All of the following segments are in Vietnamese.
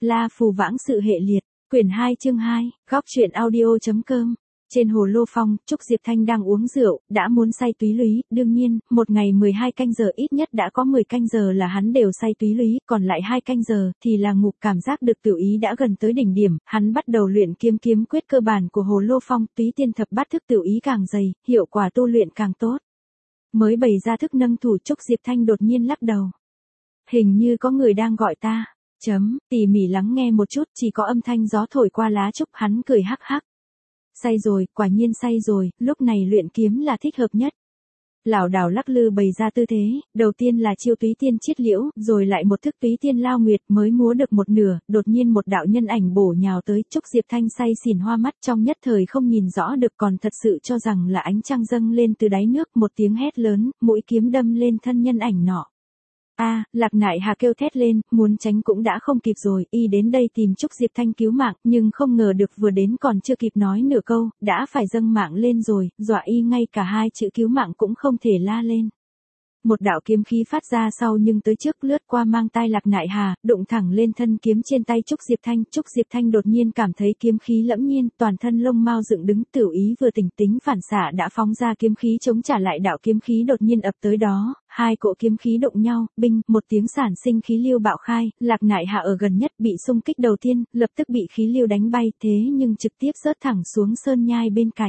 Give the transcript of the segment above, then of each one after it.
La Phù Vãng Sự Hệ Liệt, quyển 2 chương 2, góc truyện audio.com. Trên hồ Lô Phong, Trúc Diệp Thanh đang uống rượu, đã muốn say túy lúy, đương nhiên, một ngày 12 canh giờ ít nhất đã có 10 canh giờ là hắn đều say túy lúy, còn lại 2 canh giờ thì là ngục. Cảm giác được tiểu ý đã gần tới đỉnh điểm, hắn bắt đầu luyện kiếm quyết cơ bản của hồ Lô Phong, túy tiên thập bát thức tiểu ý càng dày, hiệu quả tu luyện càng tốt. Mới bày ra thức nâng thủ, Trúc Diệp Thanh đột nhiên lắc đầu. Hình như có người đang gọi ta. Tỉ mỉ lắng nghe một chút, chỉ có âm thanh gió thổi qua lá trúc, hắn cười hắc hắc. Say rồi, quả nhiên say rồi, lúc này luyện kiếm là thích hợp nhất. Lảo đảo lắc lư bày ra tư thế, đầu tiên là chiêu túy tiên chiết liễu, rồi lại một thức túy tiên lao nguyệt, mới múa được một nửa, đột nhiên một đạo nhân ảnh bổ nhào tới, Trúc Diệp Thanh say xỉn hoa mắt, trong nhất thời không nhìn rõ được, còn thật sự cho rằng là ánh trăng dâng lên từ đáy nước, một tiếng hét lớn, mũi kiếm đâm lên thân nhân ảnh nọ. Lạc Nại Hà kêu thét lên, muốn tránh cũng đã không kịp rồi, y đến đây tìm Trúc Diệp Thanh cứu mạng, nhưng không ngờ được vừa đến còn chưa kịp nói nửa câu, đã phải dâng mạng lên rồi, dọa y ngay cả hai chữ cứu mạng cũng không thể la lên. Một đạo kiếm khí phát ra sau nhưng tới trước lướt qua mang tai Lạc Nại Hà, đụng thẳng lên thân kiếm trên tay Trúc Diệp Thanh đột nhiên cảm thấy kiếm khí lẫm nhiên, toàn thân lông mao dựng đứng, tiểu ý vừa tỉnh tính phản xạ đã phóng ra kiếm khí chống trả lại đạo kiếm khí đột nhiên ập tới đó, hai cỗ kiếm khí đụng nhau, binh, một tiếng sản sinh khí lưu bạo khai, Lạc Nại Hà ở gần nhất bị xung kích đầu tiên, lập tức bị khí lưu đánh bay, thế nhưng trực tiếp rớt thẳng xuống sơn nhai bên cạnh.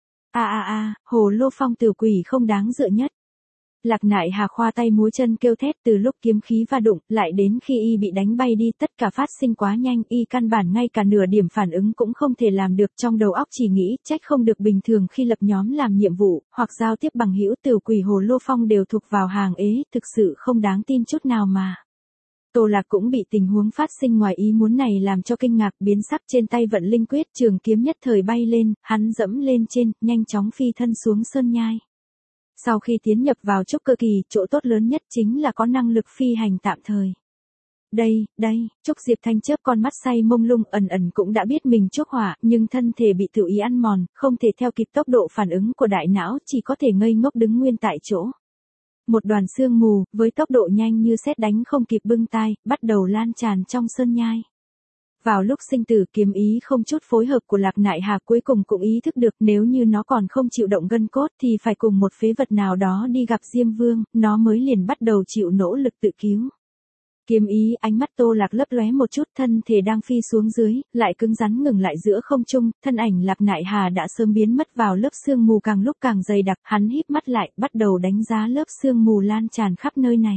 Hồ Lô Phong tiểu quỷ không đáng dựa nhất. Lạc Nại Hà khoa tay múa chân kêu thét, từ lúc kiếm khí va đụng, lại đến khi y bị đánh bay đi, tất cả phát sinh quá nhanh, y căn bản ngay cả nửa điểm phản ứng cũng không thể làm được, trong đầu óc chỉ nghĩ, trách không được bình thường khi lập nhóm làm nhiệm vụ, hoặc giao tiếp bằng hữu tiểu quỷ Hồ Lô Phong đều thuộc vào hàng ế, thực sự không đáng tin chút nào mà. Tô Lạc cũng bị tình huống phát sinh ngoài ý muốn này làm cho kinh ngạc, biến sắc, trên tay vận linh quyết, trường kiếm nhất thời bay lên, hắn dẫm lên trên, nhanh chóng phi thân xuống sơn nhai. Sau khi tiến nhập vào trúc cơ kỳ, chỗ tốt lớn nhất chính là có năng lực phi hành tạm thời. Đây, Trúc Diệp Thanh chớp con mắt say mông lung, ẩn cũng đã biết mình chuốc hỏa, nhưng thân thể bị tự ý ăn mòn, không thể theo kịp tốc độ phản ứng của đại não, chỉ có thể ngây ngốc đứng nguyên tại chỗ. Một đoàn sương mù, với tốc độ nhanh như sét đánh không kịp bưng tai, bắt đầu lan tràn trong sơn nhai. Vào lúc sinh tử, kiếm ý không chút phối hợp của Lạc Nại Hà cuối cùng cũng ý thức được, nếu như nó còn không chịu động gân cốt thì phải cùng một phế vật nào đó đi gặp Diêm Vương, nó mới liền bắt đầu chịu nỗ lực tự cứu. Kiếm ý, ánh mắt Tô Lạc lấp lóe một chút, thân thể đang phi xuống dưới, lại cứng rắn ngừng lại giữa không trung, thân ảnh Lạc Nại Hà đã sớm biến mất vào lớp sương mù càng lúc càng dày đặc, hắn híp mắt lại, bắt đầu đánh giá lớp sương mù lan tràn khắp nơi này.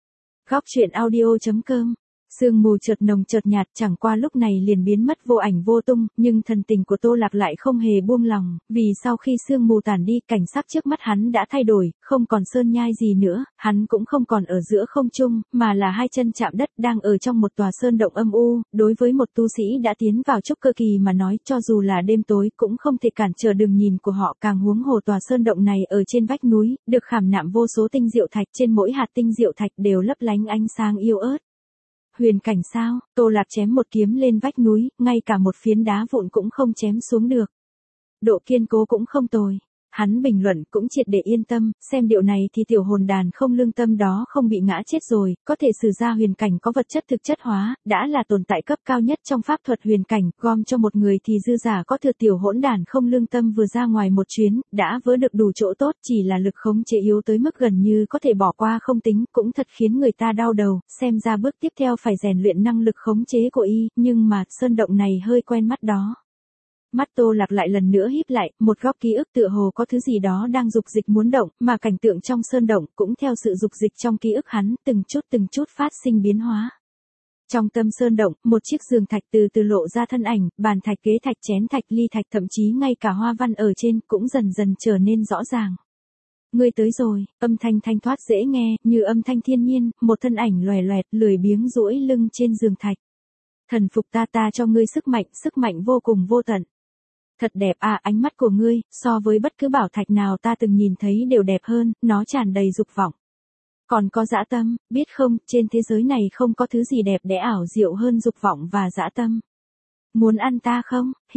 Góc truyện audio.com. Sương mù chợt nồng chợt nhạt, chẳng qua lúc này liền biến mất vô ảnh vô tung, nhưng thần tình của Tô Lạc lại không hề buông lòng, vì sau khi sương mù tản đi, cảnh sắc trước mắt hắn đã thay đổi, không còn sơn nhai gì nữa, hắn cũng không còn ở giữa không trung, mà là hai chân chạm đất, đang ở trong một tòa sơn động âm u. Đối với một tu sĩ đã tiến vào trúc cơ kỳ mà nói, cho dù là đêm tối cũng không thể cản trở đường nhìn của họ, càng huống hồ tòa sơn động này ở trên vách núi, được khảm nạm vô số tinh diệu thạch, trên mỗi hạt tinh diệu thạch đều lấp lánh ánh sáng yếu ớt. Huyền cảnh sao? Tô Lạc chém một kiếm lên vách núi, ngay cả một phiến đá vụn cũng không chém xuống được. Độ kiên cố cũng không tồi. Hắn bình luận cũng triệt để yên tâm, xem điệu này thì tiểu hồn đàn không lương tâm đó không bị ngã chết rồi, có thể sử ra huyền cảnh có vật chất thực chất hóa, đã là tồn tại cấp cao nhất trong pháp thuật huyền cảnh, gom cho một người thì dư giả có thừa. Tiểu hỗn đàn không lương tâm vừa ra ngoài một chuyến, đã vớ được đủ chỗ tốt, chỉ là lực khống chế yếu tới mức gần như có thể bỏ qua không tính, cũng thật khiến người ta đau đầu, xem ra bước tiếp theo phải rèn luyện năng lực khống chế của y, nhưng mà sơn động này hơi quen mắt đó. Mắt Tô Lạc lại lần nữa híp lại, một góc ký ức tựa hồ có thứ gì đó đang dục dịch muốn động, mà cảnh tượng trong sơn động cũng theo sự dục dịch trong ký ức hắn, từng chút phát sinh biến hóa. Trong tâm sơn động, một chiếc giường thạch từ từ lộ ra thân ảnh, bàn thạch, ghế thạch, chén thạch, ly thạch, thậm chí ngay cả hoa văn ở trên cũng dần dần trở nên rõ ràng. Ngươi tới rồi, âm thanh thanh thoát dễ nghe, như âm thanh thiên nhiên, một thân ảnh loè loẹt, lười biếng duỗi lưng trên giường thạch. Thần phục ta cho ngươi sức mạnh vô cùng vô tận. Thật đẹp ánh mắt của ngươi, so với bất cứ bảo thạch nào ta từng nhìn thấy đều đẹp hơn, nó tràn đầy dục vọng. Còn có dã tâm, biết không, trên thế giới này không có thứ gì đẹp đẽ ảo diệu hơn dục vọng và dã tâm. Muốn ăn ta không? Hi.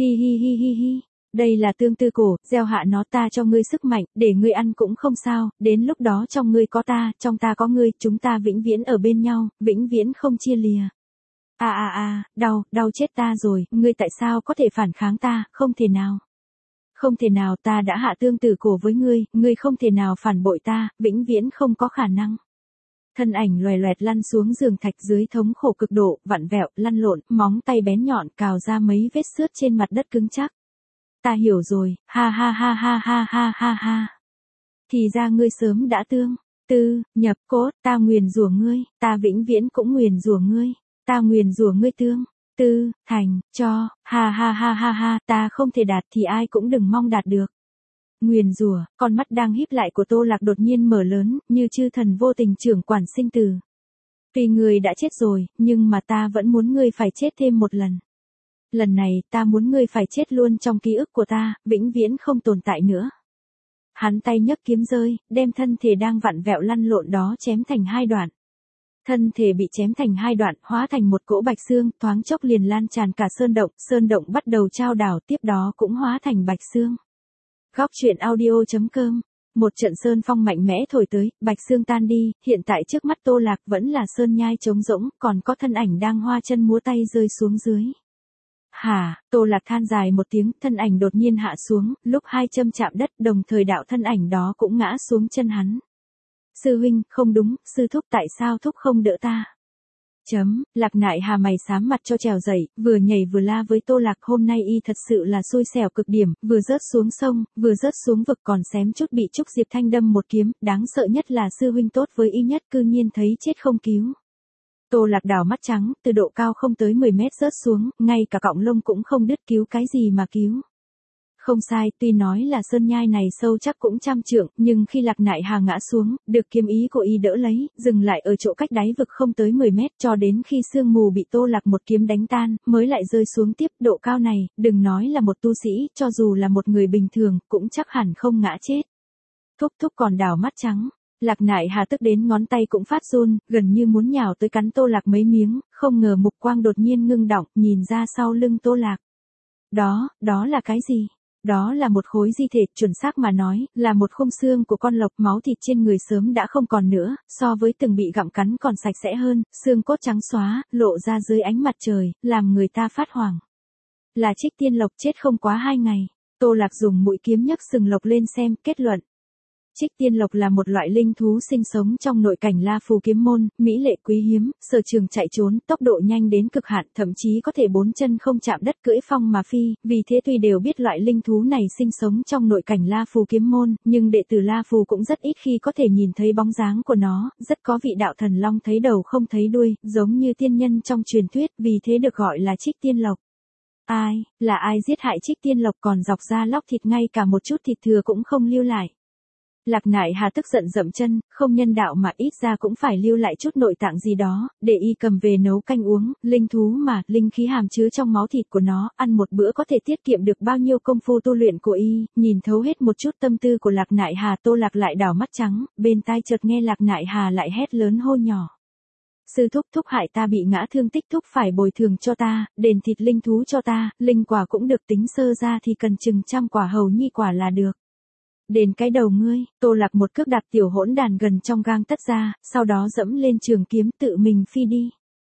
Đây là tương tư cổ, gieo hạ nó, ta cho ngươi sức mạnh, để ngươi ăn cũng không sao, đến lúc đó trong ngươi có ta, trong ta có ngươi, chúng ta vĩnh viễn ở bên nhau, vĩnh viễn không chia lìa. Đau chết ta rồi, ngươi tại sao có thể phản kháng ta, không thể nào. Không thể nào, ta đã hạ tương tử cổ với ngươi không thể nào phản bội ta, vĩnh viễn không có khả năng. Thân ảnh loè loẹt lăn xuống giường thạch dưới thống khổ cực độ, vặn vẹo, lăn lộn, móng tay bén nhọn cào ra mấy vết xước trên mặt đất cứng chắc. Ta hiểu rồi, ha ha ha ha ha ha ha ha. Thì ra ngươi sớm đã nhập cốt, ta nguyền rủa ngươi, ta vĩnh viễn cũng nguyền rủa ngươi, ta nguyền rủa ngươi thành, cho, ha ha ha ha ha, ta không thể đạt thì ai cũng đừng mong đạt được. Nguyền rủa, con mắt đang híp lại của Tô Lạc đột nhiên mở lớn, như chư thần vô tình trưởng quản sinh tử. Tuy ngươi đã chết rồi, nhưng mà ta vẫn muốn ngươi phải chết thêm một lần. Lần này, ta muốn ngươi phải chết luôn trong ký ức của ta, vĩnh viễn không tồn tại nữa. Hắn tay nhấc kiếm rơi, đem thân thể đang vặn vẹo lăn lộn đó chém thành hai đoạn. Thân thể bị chém thành hai đoạn, hóa thành một cỗ bạch xương, thoáng chốc liền lan tràn cả sơn động bắt đầu chao đảo, tiếp đó cũng hóa thành bạch xương. Góc truyện audio.com. Một trận sơn phong mạnh mẽ thổi tới, bạch xương tan đi, hiện tại trước mắt Tô Lạc vẫn là sơn nhai trống rỗng, còn có thân ảnh đang hoa chân múa tay rơi xuống dưới. Hả, Tô Lạc than dài một tiếng, thân ảnh đột nhiên hạ xuống, lúc hai châm chạm đất, đồng thời đạo thân ảnh đó cũng ngã xuống chân hắn. Sư huynh, không đúng, sư thúc tại sao thúc không đỡ ta? Lạc Nại Hà mày xám mặt cho trèo dậy, vừa nhảy vừa la với Tô Lạc, hôm nay y thật sự là xui xẻo cực điểm, vừa rớt xuống sông, vừa rớt xuống vực còn xém chút bị Trúc Diệp Thanh đâm một kiếm, đáng sợ nhất là sư huynh tốt với y nhất cư nhiên thấy chết không cứu. Tô Lạc đảo mắt trắng, từ độ cao không tới 10 mét rớt xuống, ngay cả cọng lông cũng không đứt, cứu cái gì mà cứu. Không sai, tuy nói là sơn nhai này sâu chắc cũng trăm trượng, nhưng khi Lạc Nại Hà ngã xuống, được kiếm ý của y đỡ lấy, dừng lại ở chỗ cách đáy vực không tới 10 mét, cho đến khi sương mù bị Tô Lạc một kiếm đánh tan, mới lại rơi xuống tiếp. Độ cao này, đừng nói là một tu sĩ, cho dù là một người bình thường, cũng chắc hẳn không ngã chết. Thúc còn đảo mắt trắng. Lạc Nại Hà tức đến ngón tay cũng phát run, gần như muốn nhào tới cắn Tô Lạc mấy miếng, không ngờ mục quang đột nhiên ngưng đọng, nhìn ra sau lưng Tô Lạc. Đó là cái gì? Đó là một khối di thể, chuẩn xác mà nói, là một khung xương của con lộc, máu thịt trên người sớm đã không còn nữa, so với từng bị gặm cắn còn sạch sẽ hơn, xương cốt trắng xóa, lộ ra dưới ánh mặt trời, làm người ta phát hoảng. Là Trích Tiên Lộc chết không quá 2 ngày. Tô Lạc dùng mũi kiếm nhấc sừng lộc lên xem, kết luận. Trích Tiên Lộc là một loại linh thú sinh sống trong nội cảnh La Phù kiếm môn, mỹ lệ quý hiếm, sở trường chạy trốn, tốc độ nhanh đến cực hạn, thậm chí có thể 4 chân không chạm đất cưỡi phong mà phi, vì thế tuy đều biết loại linh thú này sinh sống trong nội cảnh La Phù kiếm môn, nhưng đệ tử La Phù cũng rất ít khi có thể nhìn thấy bóng dáng của nó, rất có vị đạo thần long thấy đầu không thấy đuôi, giống như tiên nhân trong truyền thuyết, vì thế được gọi là Trích Tiên Lộc. Là ai giết hại Trích Tiên Lộc còn dọc ra lóc thịt, ngay cả một chút thịt thừa cũng không lưu lại. Lạc Nại Hà tức giận dậm chân, không nhân đạo mà ít ra cũng phải lưu lại chút nội tạng gì đó, để y cầm về nấu canh uống, linh thú mà, linh khí hàm chứa trong máu thịt của nó, ăn một bữa có thể tiết kiệm được bao nhiêu công phu tu luyện của y, nhìn thấu hết một chút tâm tư của Lạc Nại Hà. Tô Lạc lại đảo mắt trắng, bên tai chợt nghe Lạc Nại Hà lại hét lớn hô nhỏ. Sư thúc hại ta bị ngã thương, tích thúc phải bồi thường cho ta, đền thịt linh thú cho ta, linh quả cũng được, tính sơ ra thì cần chừng 100 quả hầu nhi quả là được. Đền cái đầu ngươi. Tô Lạc một cước đạp tiểu hỗn đàn gần trong gang tấc ra, sau đó dẫm lên trường kiếm tự mình phi đi.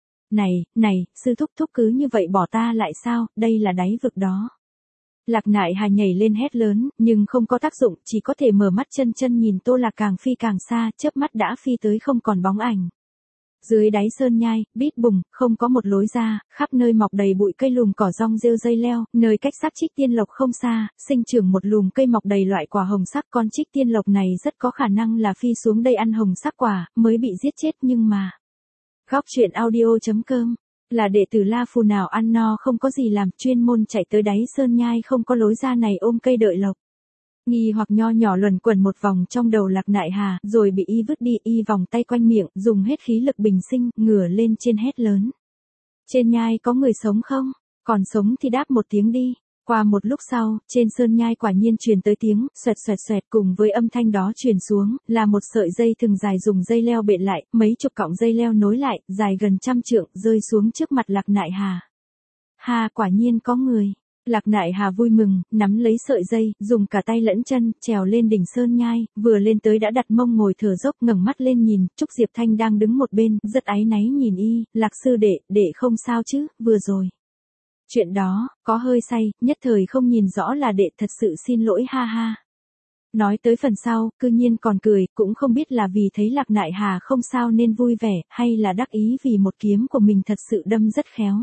Này, sư thúc cứ như vậy bỏ ta lại sao, đây là đáy vực đó. Lạc Nại Hà nhảy lên hét lớn, nhưng không có tác dụng, chỉ có thể mở mắt chân nhìn Tô Lạc càng phi càng xa, chớp mắt đã phi tới không còn bóng ảnh. Dưới đáy sơn nhai, bít bùng, không có một lối ra, khắp nơi mọc đầy bụi cây lùm cỏ rong rêu dây leo, nơi cách xác Trích Tiên Lộc không xa, sinh trưởng một lùm cây mọc đầy loại quả hồng sắc, con Trích Tiên Lộc này rất có khả năng là phi xuống đây ăn hồng sắc quả, mới bị giết chết, nhưng mà. Góc truyện audio.com. Là đệ tử La Phù nào ăn no không có gì làm, chuyên môn chạy tới đáy sơn nhai không có lối ra này ôm cây đợi lộc. Nghi hoặc nho nhỏ luẩn quẩn một vòng trong đầu Lạc Nại Hà, rồi bị y vứt đi, y vòng tay quanh miệng, dùng hết khí lực bình sinh, ngửa lên trên hét lớn. Trên nhai có người sống không? Còn sống thì đáp một tiếng đi. Qua một lúc sau, trên sơn nhai quả nhiên truyền tới tiếng, xoẹt, cùng với âm thanh đó truyền xuống, là một sợi dây thừng dài dùng dây leo bện lại, mấy chục cọng dây leo nối lại, dài gần 100 trượng, rơi xuống trước mặt Lạc Nại Hà. Quả nhiên có người. Lạc Nại Hà vui mừng, nắm lấy sợi dây, dùng cả tay lẫn chân, trèo lên đỉnh sơn nhai, vừa lên tới đã đặt mông ngồi thở dốc, ngẩng mắt lên nhìn, Trúc Diệp Thanh đang đứng một bên, rất áy náy nhìn y, Lạc sư đệ không sao chứ, vừa rồi. Chuyện đó, có hơi say, nhất thời không nhìn rõ là đệ thật sự xin lỗi ha ha. Nói tới phần sau, cư nhiên còn cười, cũng không biết là vì thấy Lạc Nại Hà không sao nên vui vẻ, hay là đắc ý vì một kiếm của mình thật sự đâm rất khéo.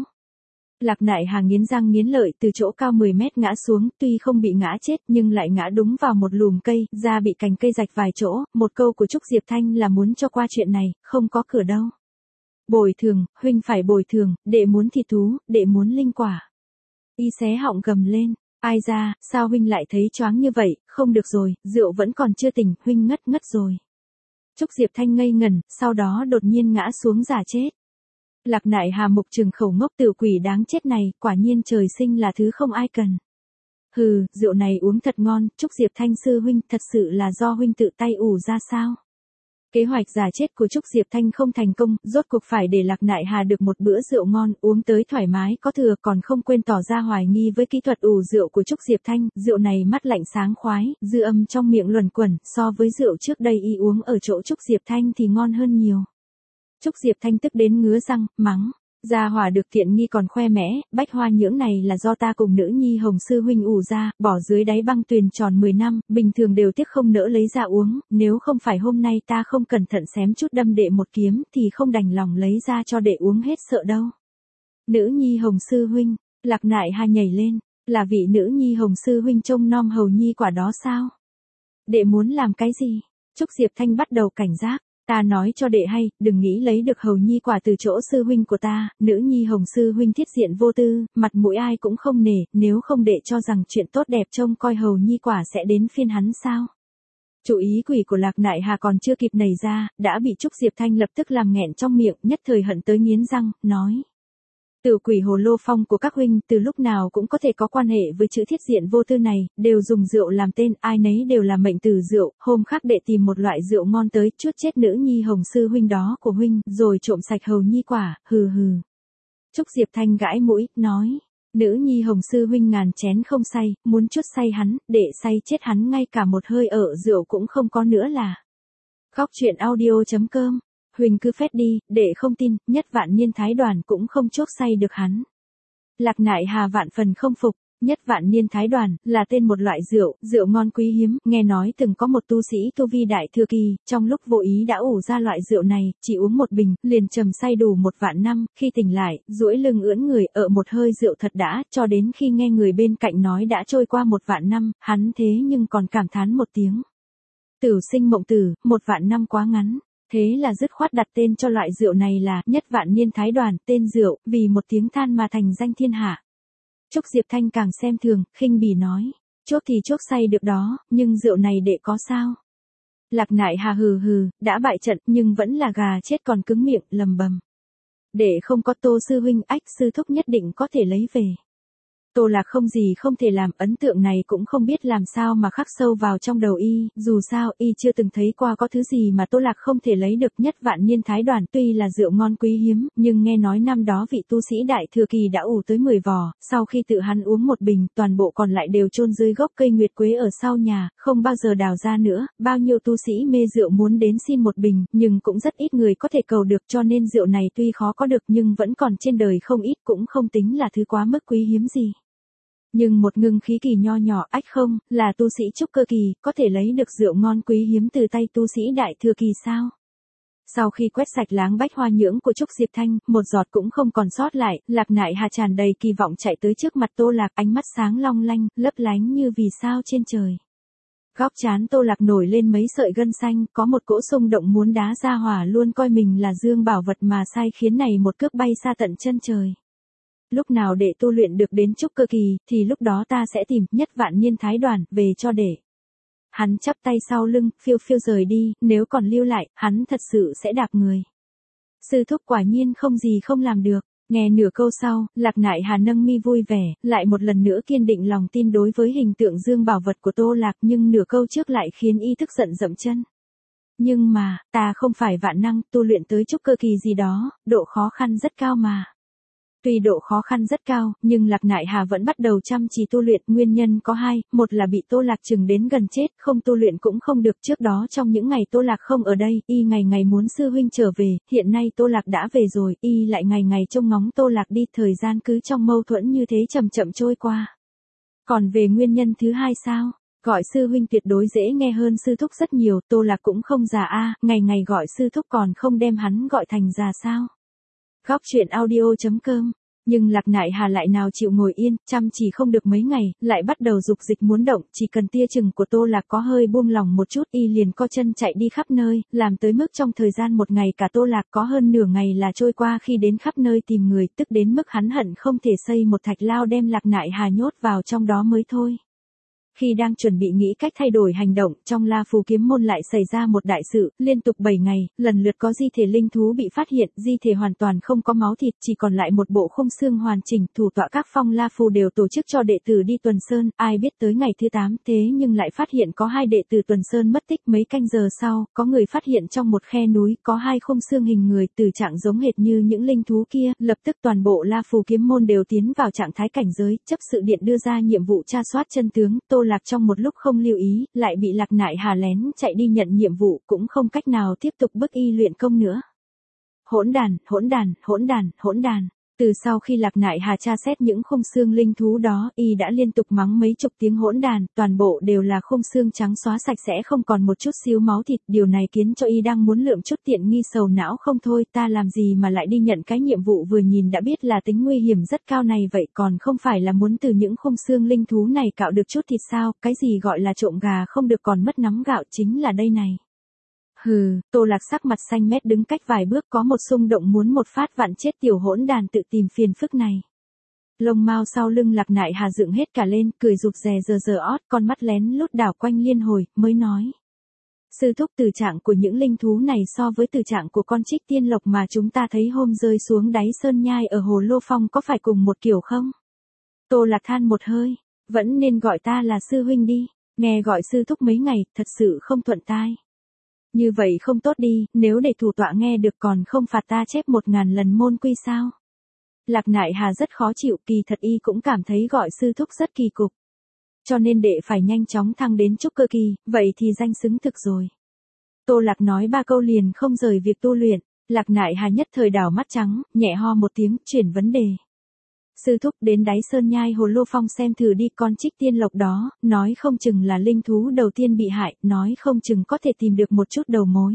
Lạc Nại Hà nghiến răng nghiến lợi từ chỗ cao 10 mét ngã xuống, tuy không bị ngã chết nhưng lại ngã đúng vào một lùm cây, da bị cành cây rạch vài chỗ, một câu của Trúc Diệp Thanh là muốn cho qua chuyện này, không có cửa đâu. Bồi thường, huynh phải bồi thường, đệ muốn thịt thú, đệ muốn linh quả. Y xé họng gầm lên, ai ra, sao huynh lại thấy choáng như vậy, không được rồi, rượu vẫn còn chưa tỉnh, huynh ngất ngất rồi. Trúc Diệp Thanh ngây ngẩn, sau đó đột nhiên ngã xuống giả chết. Lạc Nại Hà mục trừng khẩu ngốc tiểu quỷ đáng chết này, quả nhiên trời sinh là thứ không ai cần. Hừ, rượu này uống thật ngon, Trúc Diệp Thanh sư huynh, thật sự là do huynh tự tay ủ ra sao? Kế hoạch giả chết của Trúc Diệp Thanh không thành công, rốt cuộc phải để Lạc Nại Hà được một bữa rượu ngon, uống tới thoải mái có thừa, còn không quên tỏ ra hoài nghi với kỹ thuật ủ rượu của Trúc Diệp Thanh, rượu này mắt lạnh sáng khoái, dư âm trong miệng luẩn quẩn, so với rượu trước đây y uống ở chỗ Trúc Diệp Thanh thì ngon hơn nhiều. Trúc Diệp Thanh tức đến ngứa răng, mắng. Gia hỏa được tiện nghi còn khoe mẽ, bách hoa nhưỡng này là do ta cùng nữ nhi Hồng sư huynh ủ ra, bỏ dưới đáy băng tuyền tròn 10 năm, bình thường đều tiếc không nỡ lấy ra uống, nếu không phải hôm nay ta không cẩn thận xém chút đâm đệ một kiếm thì không đành lòng lấy ra cho đệ uống hết sợ đâu. Nữ nhi Hồng sư huynh, Lạc Nại Hà nhảy lên, là vị nữ nhi Hồng sư huynh trông nom hầu nhi quả đó sao? Đệ muốn làm cái gì? Trúc Diệp Thanh bắt đầu cảnh giác. Ta nói cho đệ hay, đừng nghĩ lấy được hầu nhi quả từ chỗ sư huynh của ta, nữ nhi Hồng sư huynh thiết diện vô tư, mặt mũi ai cũng không nể, nếu không đệ cho rằng chuyện tốt đẹp trông coi hầu nhi quả sẽ đến phiên hắn sao. Chủ ý quỷ của Lạc Nại Hà còn chưa kịp nảy ra, đã bị Trúc Diệp Thanh lập tức làm nghẹn trong miệng, nhất thời hận tới nghiến răng, nói. Tiểu quỷ hồ lô phong của các huynh từ lúc nào cũng có thể có quan hệ với chữ thiết diện vô tư này, đều dùng rượu làm tên, ai nấy đều là mệnh từ rượu, hôm khác đệ tìm một loại rượu ngon tới, chuốt chết nữ nhi Hồng sư huynh đó của huynh, rồi trộm sạch hầu nhi quả, hừ hừ. Trúc Diệp Thanh gãi mũi, nói, nữ nhi Hồng sư huynh ngàn chén không say, muốn chuốt say hắn, để say chết hắn ngay cả một hơi ở rượu cũng không có nữa là. Góc truyện audio.com Huỳnh cứ phét đi, để không tin, nhất vạn niên thái đoàn cũng không chốt say được hắn. Lạc Nại Hà vạn phần không phục, nhất vạn niên thái đoàn, là tên một loại rượu ngon quý hiếm, nghe nói từng có một tu sĩ tu vi đại thừa kỳ, trong lúc vô ý đã ủ ra loại rượu này, chỉ uống một bình, liền trầm say đủ 1 vạn năm, khi tỉnh lại, duỗi lưng ưỡn người, ở một hơi rượu thật đã, cho đến khi nghe người bên cạnh nói đã trôi qua 1 vạn năm, hắn thế nhưng còn cảm thán một tiếng. Tử sinh mộng tử, 1 vạn năm quá ngắn. Thế là dứt khoát đặt tên cho loại rượu này là nhất vạn niên thái đoàn, tên rượu, vì một tiếng than mà thành danh thiên hạ. Trúc Diệp Thanh càng xem thường, khinh bỉ nói, chuốc thì chuốc say được đó, nhưng rượu này đệ có sao? Lạc Nại Hà hừ hừ, đã bại trận nhưng vẫn là gà chết còn cứng miệng, lầm bầm. Đệ không có Tô sư huynh, ách sư thúc nhất định có thể lấy về. Tô Lạc không gì không thể làm, ấn tượng này cũng không biết làm sao mà khắc sâu vào trong đầu y, dù sao y chưa từng thấy qua có thứ gì mà Tô Lạc không thể lấy được. Nhất vạn niên thái đoàn tuy là rượu ngon quý hiếm, nhưng nghe nói năm đó vị tu sĩ đại thừa kỳ đã ủ tới 10 vò, sau khi tự hắn uống một bình, toàn bộ còn lại đều chôn dưới gốc cây nguyệt quế ở sau nhà, không bao giờ đào ra nữa, bao nhiêu tu sĩ mê rượu muốn đến xin một bình, nhưng cũng rất ít người có thể cầu được, cho nên rượu này tuy khó có được nhưng vẫn còn trên đời không ít, cũng không tính là thứ quá mức quý hiếm gì. Nhưng một ngưng khí kỳ nho nhỏ, ách không, là tu sĩ trúc cơ kỳ, có thể lấy được rượu ngon quý hiếm từ tay tu sĩ đại thừa kỳ sao? Sau khi quét sạch láng bách hoa nhưỡng của Trúc Diệp Thanh, một giọt cũng không còn sót lại, Lạc Nại Hà tràn đầy kỳ vọng chạy tới trước mặt Tô Lạc, ánh mắt sáng long lanh, lấp lánh như vì sao trên trời. Góc trán Tô Lạc nổi lên mấy sợi gân xanh, có một cỗ xung động muốn đá ra hỏa, luôn coi mình là dương bảo vật mà sai khiến này một cước bay xa tận chân trời. Lúc nào để tu luyện được đến trúc cơ kỳ, thì lúc đó ta sẽ tìm nhất vạn niên thái đoàn, về cho để. Hắn chắp tay sau lưng, phiêu phiêu rời đi, nếu còn lưu lại, hắn thật sự sẽ đạp người. Sư thúc quả nhiên không gì không làm được. Nghe nửa câu sau, Lạc Nại Hà nâng mi vui vẻ, lại một lần nữa kiên định lòng tin đối với hình tượng dương bảo vật của Tô Lạc, nhưng nửa câu trước lại khiến y tức giận dậm chân. Nhưng mà, ta không phải vạn năng, tu luyện tới trúc cơ kỳ gì đó, độ khó khăn rất cao mà. Tuy độ khó khăn rất cao, nhưng Lạc Nại Hà vẫn bắt đầu chăm chỉ tu luyện, nguyên nhân có hai, một là bị Tô Lạc chừng đến gần chết, không tu luyện cũng không được, trước đó trong những ngày Tô Lạc không ở đây, y ngày ngày muốn sư huynh trở về, hiện nay Tô Lạc đã về rồi, y lại ngày ngày trông ngóng Tô Lạc đi, thời gian cứ trong mâu thuẫn như thế chậm chậm trôi qua. Còn về nguyên nhân thứ hai sao? Gọi sư huynh tuyệt đối dễ nghe hơn sư thúc rất nhiều, Tô Lạc cũng không già ngày ngày gọi sư thúc còn không đem hắn gọi thành già sao? Góc truyện audio.com. Nhưng Lạc Nại Hà lại nào chịu ngồi yên, chăm chỉ không được mấy ngày, lại bắt đầu dục dịch muốn động, chỉ cần tia chừng của Tô Lạc có hơi buông lòng một chút, y liền co chân chạy đi khắp nơi, làm tới mức trong thời gian một ngày cả Tô Lạc có hơn nửa ngày là trôi qua khi đến khắp nơi tìm người, tức đến mức hắn hận không thể xây một thạch lao đem Lạc Nại Hà nhốt vào trong đó mới thôi. Khi đang chuẩn bị nghĩ cách thay đổi hành động, trong La Phù Kiếm Môn lại xảy ra một đại sự, liên tục 7 ngày, lần lượt có di thể linh thú bị phát hiện, di thể hoàn toàn không có máu thịt, chỉ còn lại một bộ khung xương hoàn chỉnh, thủ tọa các phong La Phù đều tổ chức cho đệ tử đi tuần sơn, ai biết tới ngày thứ 8 thế nhưng lại phát hiện có 2 đệ tử tuần sơn mất tích, mấy canh giờ sau, có người phát hiện trong một khe núi, có 2 khung xương hình người, từ trạng giống hệt như những linh thú kia, lập tức toàn bộ La Phù Kiếm Môn đều tiến vào trạng thái cảnh giới, chấp sự điện đưa ra nhiệm vụ tra soát chân tướng, Tô Lạc trong một lúc không lưu ý, lại bị Lạc Nại Hà lén chạy đi nhận nhiệm vụ, cũng không cách nào tiếp tục bức y luyện công nữa. Hỗn đàn, hỗn đàn, hỗn đàn, hỗn đàn. Từ sau khi Lạc Nại Hà tra xét những khung xương linh thú đó, y đã liên tục mắng mấy chục tiếng hỗn đàn, toàn bộ đều là khung xương trắng xóa sạch sẽ không còn một chút xíu máu thịt, điều này khiến cho y đang muốn lượm chút tiện nghi sầu não không thôi, ta làm gì mà lại đi nhận cái nhiệm vụ vừa nhìn đã biết là tính nguy hiểm rất cao này vậy, còn không phải là muốn từ những khung xương linh thú này cạo được chút thịt sao, cái gì gọi là trộm gà không được còn mất nắm gạo chính là đây này. Hừ, Tô Lạc sắc mặt xanh mét đứng cách vài bước có một xung động muốn một phát vặn chết tiểu hỗn đàn tự tìm phiền phức này. Lông mao sau lưng Lạc Nại Hà dựng hết cả lên, cười rụt rè giờ ót, con mắt lén lút đảo quanh liên hồi, mới nói. Sư thúc, từ trạng của những linh thú này so với từ trạng của con Trích Tiên Lộc mà chúng ta thấy hôm rơi xuống đáy sơn nhai ở Hồ Lô Phong có phải cùng một kiểu không? Tô Lạc than một hơi, vẫn nên gọi ta là sư huynh đi, nghe gọi sư thúc mấy ngày, thật sự không thuận tai. Như vậy không tốt đi, nếu để thủ tọa nghe được còn không phạt ta chép 1000 lần môn quy sao? Lạc Nại Hà rất khó chịu, kỳ thật y cũng cảm thấy gọi sư thúc rất kỳ cục. Cho nên đệ phải nhanh chóng thăng đến trúc cơ kỳ, vậy thì danh xứng thực rồi. Tô Lạc nói 3 câu liền không rời việc tu luyện, Lạc Nại Hà nhất thời đảo mắt trắng, nhẹ ho một tiếng, chuyển vấn đề. Sư thúc, đến đáy sơn nhai Hồ Lô Phong xem thử đi, con Trích Tiên Lộc đó, nói không chừng là linh thú đầu tiên bị hại, nói không chừng có thể tìm được một chút đầu mối.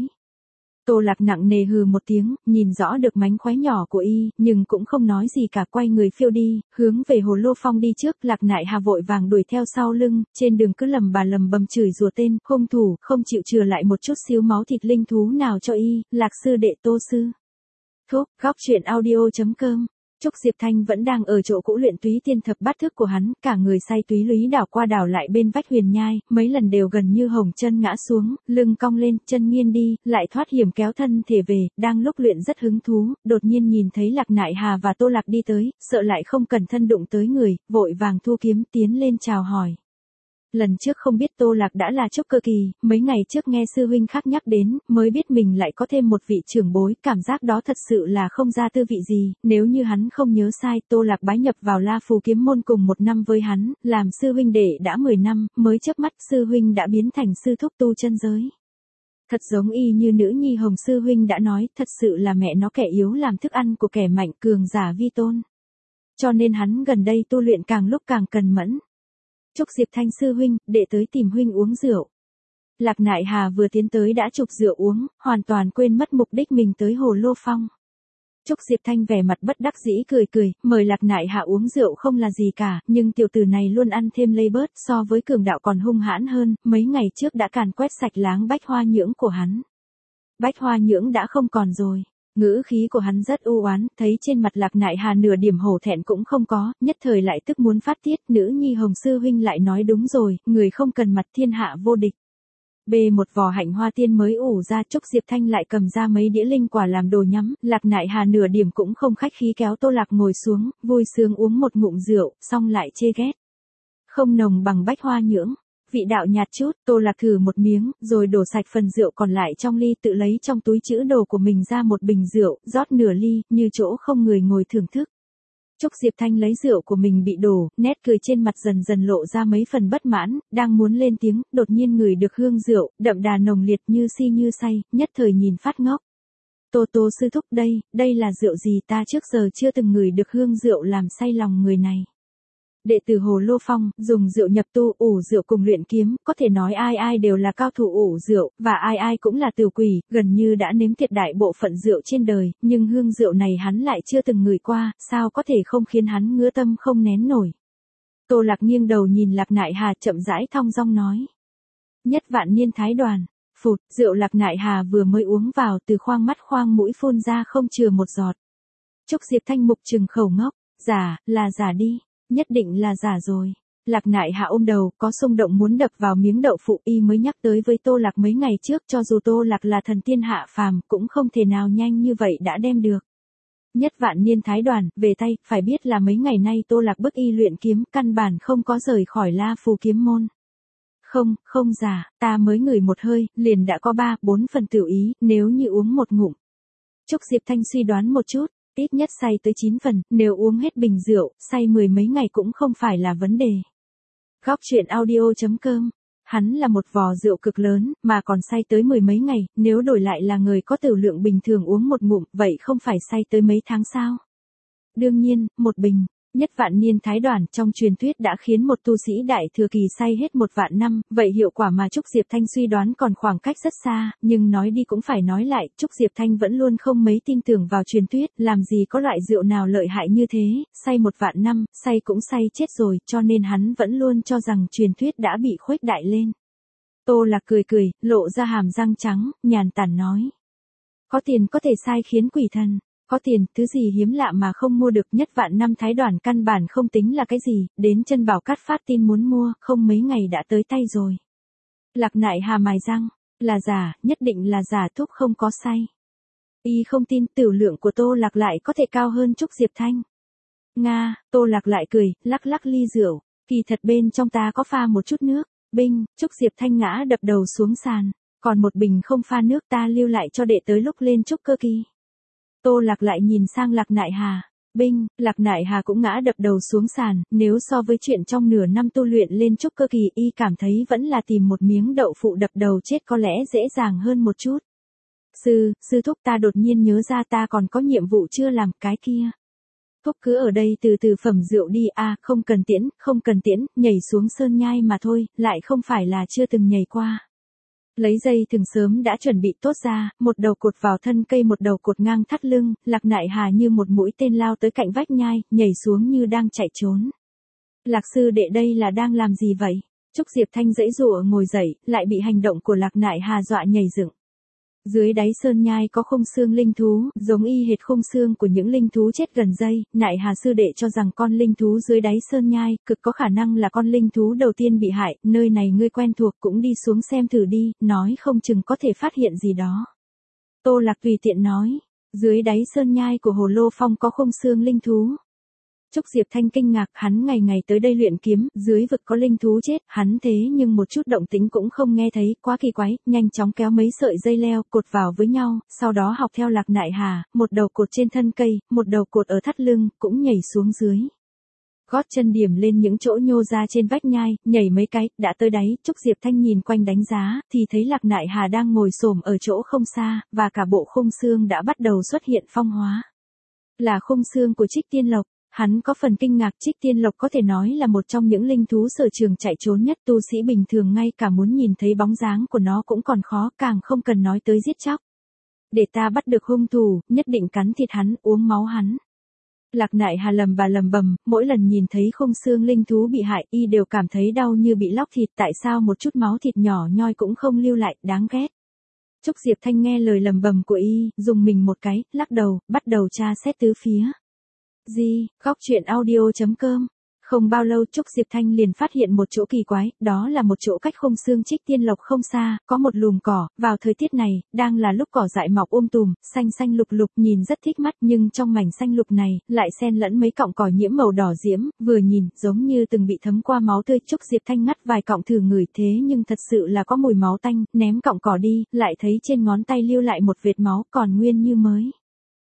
Tô Lạc nặng nề hừ một tiếng, nhìn rõ được mánh khóe nhỏ của y, nhưng cũng không nói gì cả, quay người phiêu đi, hướng về Hồ Lô Phong đi trước, Lạc Nại Hà vội vàng đuổi theo sau lưng, trên đường cứ lầm bầm chửi rủa tên, hung thủ, không chịu chừa lại một chút xíu máu thịt linh thú nào cho y, Lạc sư đệ Tô sư. Thúc, góc truyện audio.com. Trúc Diệp Thanh vẫn đang ở chỗ cũ luyện túy tiên thập bát thức của hắn, cả người say túy lúy đảo qua đảo lại bên vách huyền nhai, mấy lần đều gần như hồng chân ngã xuống, lưng cong lên, chân nghiêng đi, lại thoát hiểm kéo thân thể về, đang lúc luyện rất hứng thú, đột nhiên nhìn thấy Lạc Nại Hà và Tô Lạc đi tới, sợ lại không cẩn thân đụng tới người, vội vàng thu kiếm tiến lên chào hỏi. Lần trước không biết Tô Lạc đã là trúc cơ kỳ, mấy ngày trước nghe sư huynh khác nhắc đến, mới biết mình lại có thêm một vị trưởng bối, cảm giác đó thật sự là không ra tư vị gì, nếu như hắn không nhớ sai, Tô Lạc bái nhập vào La Phù Kiếm Môn cùng 1 năm với hắn, làm sư huynh đệ đã 10 năm, mới chớp mắt sư huynh đã biến thành sư thúc tu chân giới. Thật giống y như nữ nhi Hồng sư huynh đã nói, thật sự là mẹ nó kẻ yếu làm thức ăn của kẻ mạnh, cường giả vi tôn. Cho nên hắn gần đây tu luyện càng lúc càng cần mẫn. Trúc Diệp Thanh sư huynh, đệ tới tìm huynh uống rượu. Lạc Nại Hà vừa tiến tới đã chụp rượu uống, hoàn toàn quên mất mục đích mình tới Hồ Lô Phong. Trúc Diệp Thanh vẻ mặt bất đắc dĩ cười, mời Lạc Nại Hà uống rượu không là gì cả, nhưng tiểu tử này luôn ăn thêm lây bớt, so với cường đạo còn hung hãn hơn, mấy ngày trước đã càn quét sạch láng bách hoa nhưỡng của hắn. Bách hoa nhưỡng đã không còn rồi. Ngữ khí của hắn rất u oán, thấy trên mặt Lạc Nại Hà nửa điểm hổ thẹn cũng không có, nhất thời lại tức muốn phát tiết, nữ nhi Hồng sư huynh lại nói đúng rồi, người không cần mặt thiên hạ vô địch. Bê một vò hạnh hoa tiên mới ủ ra, Trúc Diệp Thanh lại cầm ra mấy đĩa linh quả làm đồ nhắm, Lạc Nại Hà nửa điểm cũng không khách khí kéo Tô Lạc ngồi xuống, vui sướng uống một ngụm rượu, xong lại chê ghét. Không nồng bằng bách hoa nhưỡng. Vị đạo nhạt chút, Tô Lạc thử một miếng, rồi đổ sạch phần rượu còn lại trong ly, tự lấy trong túi trữ đồ của mình ra một bình rượu, rót nửa ly, như chỗ không người ngồi thưởng thức. Trúc Diệp Thanh lấy rượu của mình bị đổ, nét cười trên mặt dần dần lộ ra mấy phần bất mãn, đang muốn lên tiếng, đột nhiên ngửi được hương rượu, đậm đà nồng liệt như si như say, nhất thời nhìn phát ngốc. Tô sư thúc đây là rượu gì, ta trước giờ chưa từng ngửi được hương rượu làm say lòng người này. Đệ tử Hồ Lô Phong, dùng rượu nhập tu, ủ rượu cùng luyện kiếm, có thể nói ai ai đều là cao thủ ủ rượu, và ai ai cũng là tửu quỷ, gần như đã nếm thiệt đại bộ phận rượu trên đời, nhưng hương rượu này hắn lại chưa từng ngửi qua, sao có thể không khiến hắn ngứa tâm không nén nổi. Tô Lạc nghiêng đầu nhìn Lạc Nại Hà chậm rãi thong dong nói. Nhất vạn niên thái đoàn, phụt, rượu Lạc Nại Hà vừa mới uống vào từ khoang mắt khoang mũi phun ra không chừa một giọt. Trúc Diệp Thanh mục trừng khẩu ngốc, giả, là giả đi. Nhất định là giả rồi. Lạc Nại Hạ ôm đầu, có xung động muốn đập vào miếng đậu phụ, y mới nhắc tới với Tô Lạc mấy ngày trước, cho dù Tô Lạc là thần tiên hạ phàm, cũng không thể nào nhanh như vậy đã đem được. Nhất vạn niên thái đoàn, về tay, phải biết là mấy ngày nay Tô Lạc bức y luyện kiếm, căn bản không có rời khỏi La Phù kiếm môn. Không giả, ta mới ngửi một hơi, liền đã có 3-4 phần tiểu ý, nếu như uống một ngụm. Trúc Diệp Thanh suy đoán một chút. Ít nhất say tới 9 phần, nếu uống hết bình rượu, say 10 mấy ngày cũng không phải là vấn đề. Góc truyện audio.com. Hắn là một vò rượu cực lớn, mà còn say tới 10 mấy ngày, nếu đổi lại là người có tiểu lượng bình thường uống một ngụm, vậy không phải say tới mấy tháng sao? Đương nhiên, một bình. Nhất vạn niên thái đoàn trong truyền thuyết đã khiến một tu sĩ đại thừa kỳ say hết 1 vạn năm, vậy hiệu quả mà Trúc Diệp Thanh suy đoán còn khoảng cách rất xa, nhưng nói đi cũng phải nói lại, Trúc Diệp Thanh vẫn luôn không mấy tin tưởng vào truyền thuyết, làm gì có loại rượu nào lợi hại như thế, say 1 vạn năm, say cũng say chết rồi, cho nên hắn vẫn luôn cho rằng truyền thuyết đã bị khuếch đại lên. Tô Lạc cười, lộ ra hàm răng trắng, nhàn tản nói. Có tiền có thể sai khiến quỷ thần. Có tiền, thứ gì hiếm lạ mà không mua được, nhất vạn năm thái đoàn căn bản không tính là cái gì, đến chân Bảo Cát phát tin muốn mua, không mấy ngày đã tới tay rồi. Lạc Nại Hà mài răng, là giả, nhất định là giả, thúc không có say. Y không tin tiểu lượng của Tô Lạc lại có thể cao hơn Trúc Diệp Thanh. Nga, Tô Lạc lại cười, lắc ly rượu, kỳ thật bên trong ta có pha một chút nước, binh, Trúc Diệp Thanh ngã đập đầu xuống sàn, còn một bình không pha nước ta lưu lại cho đệ tới lúc lên trúc cơ kỳ. Tô Lạc lại nhìn sang Lạc Nại Hà. Binh, Lạc Nại Hà cũng ngã đập đầu xuống sàn, nếu so với chuyện trong nửa năm tu luyện lên trúc cơ kỳ, y cảm thấy vẫn là tìm một miếng đậu phụ đập đầu chết có lẽ dễ dàng hơn một chút. Sư thúc, ta đột nhiên nhớ ra ta còn có nhiệm vụ chưa làm, cái kia. Thúc cứ ở đây từ từ phẩm rượu đi, không cần tiễn, nhảy xuống sơn nhai mà thôi, lại không phải là chưa từng nhảy qua. Lấy dây thừng sớm đã chuẩn bị tốt ra, một đầu cột vào thân cây, một đầu cột ngang thắt lưng, Lạc Nại Hà như một mũi tên lao tới cạnh vách nhai, nhảy xuống như đang chạy trốn. Lạc sư đệ đây là đang làm gì vậy? Trúc Diệp Thanh giãy giụa ngồi dậy, lại bị hành động của Lạc Nại Hà dọa nhảy dựng. Dưới đáy sơn nhai có khung xương linh thú, giống y hệt khung xương của những linh thú chết gần dây, Nại Hà sư đệ cho rằng con linh thú dưới đáy sơn nhai, cực có khả năng là con linh thú đầu tiên bị hại, nơi này ngươi quen thuộc cũng đi xuống xem thử đi, nói không chừng có thể phát hiện gì đó. Tô Lạc tùy tiện nói, dưới đáy sơn nhai của Hồ Lô Phong có khung xương linh thú. Trúc Diệp Thanh kinh ngạc, hắn ngày ngày tới đây luyện kiếm, dưới vực có linh thú chết, hắn thế nhưng một chút động tĩnh cũng không nghe thấy, quá kỳ quái, nhanh chóng kéo mấy sợi dây leo, cột vào với nhau, sau đó học theo Lạc Nại Hà, một đầu cột trên thân cây, một đầu cột ở thắt lưng, cũng nhảy xuống dưới. Gót chân điểm lên những chỗ nhô ra trên vách nhai, nhảy mấy cái, đã tới đáy, Trúc Diệp Thanh nhìn quanh đánh giá, thì thấy Lạc Nại Hà đang ngồi xổm ở chỗ không xa, và cả bộ khung xương đã bắt đầu xuất hiện phong hóa. Là khung xương của Trích Tiên Lộc. Hắn có phần kinh ngạc, Trích Tiên Lộc có thể nói là một trong những linh thú sở trường chạy trốn nhất, tu sĩ bình thường ngay cả muốn nhìn thấy bóng dáng của nó cũng còn khó, càng không cần nói tới giết chóc. Để ta bắt được hung thủ, nhất định cắn thịt hắn, uống máu hắn. Lạc Nại Hà lầm bầm, mỗi lần nhìn thấy khung xương linh thú bị hại, y đều cảm thấy đau như bị lóc thịt, tại sao một chút máu thịt nhỏ nhoi cũng không lưu lại, đáng ghét. Trúc Diệp Thanh nghe lời lầm bầm của y, dùng mình một cái, lắc đầu, bắt đầu tra xét tứ phía. Góc truyện audio.com. Không bao lâu Trúc Diệp Thanh liền phát hiện một chỗ kỳ quái, đó là một chỗ cách khung xương Trích Tiên Lộc không xa, có một lùm cỏ, vào thời tiết này, đang là lúc cỏ dại mọc tùm, xanh lục nhìn rất thích mắt, nhưng trong mảnh xanh lục này, lại xen lẫn mấy cọng cỏ nhiễm màu đỏ diễm, vừa nhìn, giống như từng bị thấm qua máu tươi. Trúc Diệp Thanh ngắt vài cọng thử ngửi, thế nhưng thật sự là có mùi máu tanh, ném cọng cỏ đi, lại thấy trên ngón tay lưu lại một vệt máu còn nguyên như mới.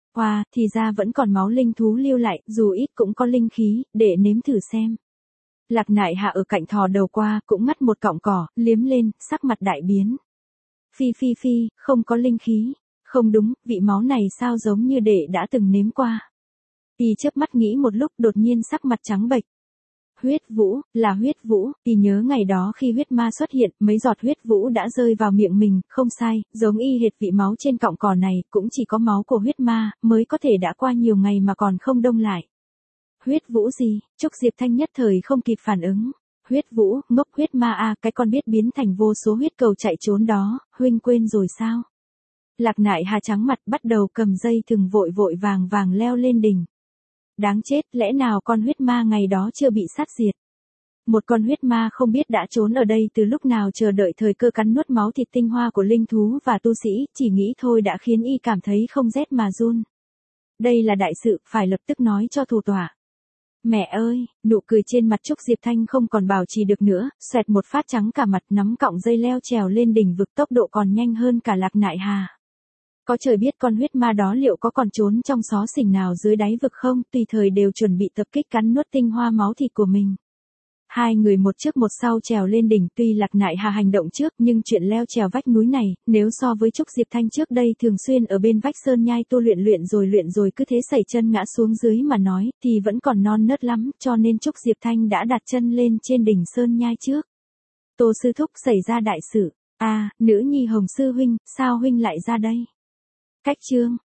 Wow, thì ra vẫn còn máu linh thú lưu lại, dù ít cũng có linh khí, để nếm thử xem. Lạc Nại Hà ở cạnh thò đầu qua, cũng ngắt một cọng cỏ, liếm lên, sắc mặt đại biến. Phi phi phi, không có linh khí. Không đúng, vị máu này sao giống như đệ đã từng nếm qua. Y chớp mắt nghĩ một lúc, đột nhiên sắc mặt trắng bệch. Huyết vũ, là huyết vũ, Y nhớ ngày đó khi huyết ma xuất hiện, mấy giọt huyết vũ đã rơi vào miệng mình, không sai, giống y hệt vị máu trên cọng cỏ này, cũng chỉ có máu của huyết ma, mới có thể đã qua nhiều ngày mà còn không đông lại. Huyết vũ gì? Trúc Diệp Thanh nhất thời không kịp phản ứng. Huyết vũ, ngốc huyết ma a, cái con biết biến thành vô số huyết cầu chạy trốn đó, huynh quên rồi sao? Lạc Nại Hà trắng mặt bắt đầu cầm dây thừng vội vội vàng vàng leo lên đỉnh. Đáng chết, lẽ nào con huyết ma ngày đó chưa bị sát diệt? Một con huyết ma không biết đã trốn ở đây từ lúc nào, chờ đợi thời cơ cắn nuốt máu thịt tinh hoa của linh thú và tu sĩ, chỉ nghĩ thôi đã khiến y cảm thấy không rét mà run. Đây là đại sự, phải lập tức nói cho thủ tọa. Mẹ ơi, nụ cười trên mặt Trúc Diệp Thanh không còn bảo trì được nữa, xoẹt một phát trắng cả mặt, nắm cọng dây leo trèo lên đỉnh vực, tốc độ còn nhanh hơn cả Lạc Nại Hà. Có trời biết con huyết ma đó liệu có còn trốn trong xó xỉnh nào dưới đáy vực không, tùy thời đều chuẩn bị tập kích cắn nuốt tinh hoa máu thịt của mình. Hai người một trước một sau trèo lên đỉnh, tuy Lạc Nại Hà hành động trước, nhưng chuyện leo trèo vách núi này, nếu so với Trúc Diệp Thanh trước đây thường xuyên ở bên vách sơn nhai tu luyện luyện rồi cứ thế sẩy chân ngã xuống dưới mà nói, thì vẫn còn non nớt lắm, cho nên Trúc Diệp Thanh đã đặt chân lên trên đỉnh sơn nhai trước. Tô sư thúc, xảy ra đại sự. À, nữ nhi Hồng sư huynh, sao huynh lại ra đây? Cách chương